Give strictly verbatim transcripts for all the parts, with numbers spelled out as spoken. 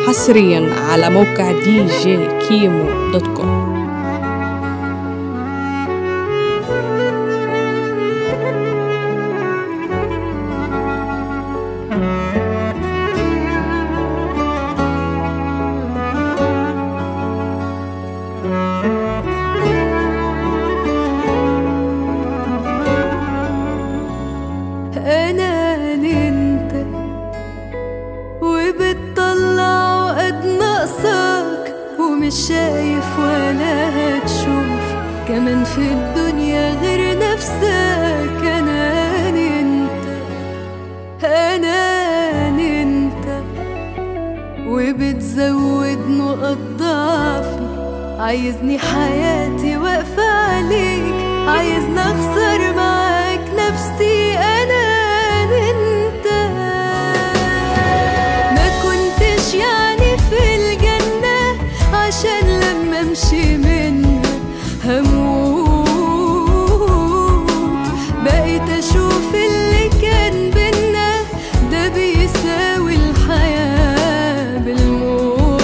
حصريا على موقع دي جي كيمو دوت كوم. أنا انت وبتطلع قد نقصك ومش شايف ولا هتشوف كمان في الدنيا غير نفسك. أنا انت أنا انت وبتزود نقط ضعفي، عايزني حياتي واقفة عليك، عايزني أخسر معاك نفسي. أنا انت ما كنتش يعني في الجنة عشان لما امشي منها هموت، بقيت اشوف اللي كان بينا ده بيساوي الحياة بالموت.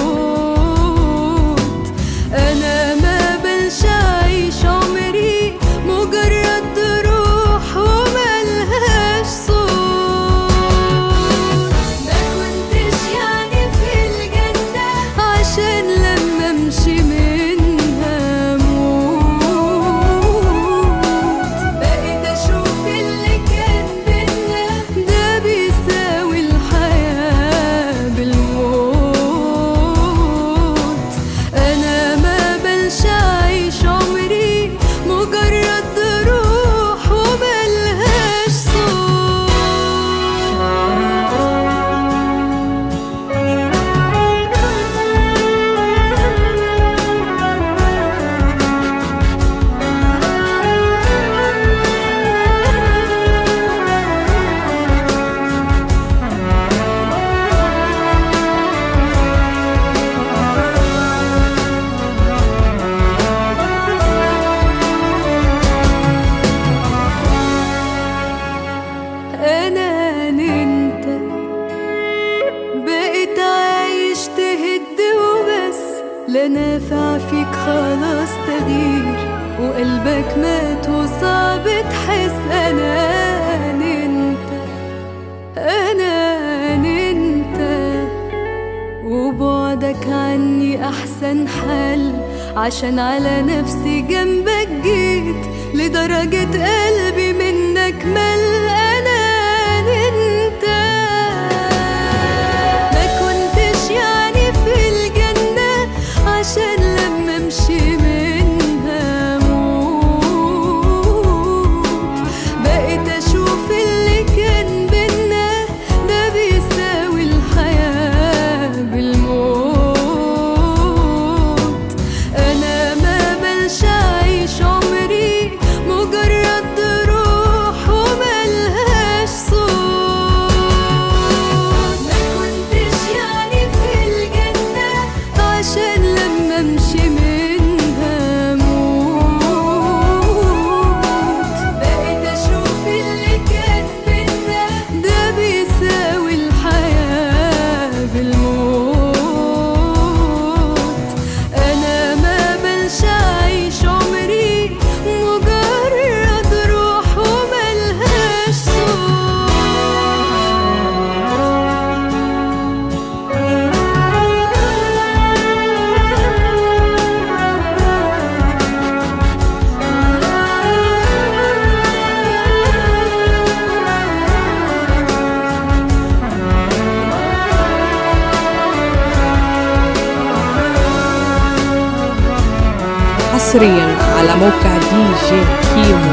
انا ما بلش اعيش عمري مجرد روح وملهاش صوت. ما كنتش يعني في الجنة عشان لما امشي منها موت، بقيت اشوف اللي كان بينا ده بيساوي الحياة بالموت. انا ما بلش اعيش عمري مجرد روح وملهاش صوت. أنا انت بقيت عايش تهد وبس، لا نافع فيك خلاص تغيير، وقلبك مات وصعب تحس. أنا انت أنا انت وبعدك عني أحسن حل، عشان على نفسي جنبك جيت لدرجة قلبي منك مل. أنا انت ما كنتش يعني في الجنة عشان لما امشي منها موت، بقيت اشوف اللي كان بينا ده بيساوي الحياة بالموت. انا ما بلش اعيش عمري مجرد روح وملهاش صوت. ما كنتش يعني في الجنة عشان لما امشي منها موت، بقيت اشوف اللي كان بينا ده بيساوي الحياة بالموت. انا ما بلش اعيش عمري مجرد روح وملهاش صوت. حصريا على موقع دي جي كيمو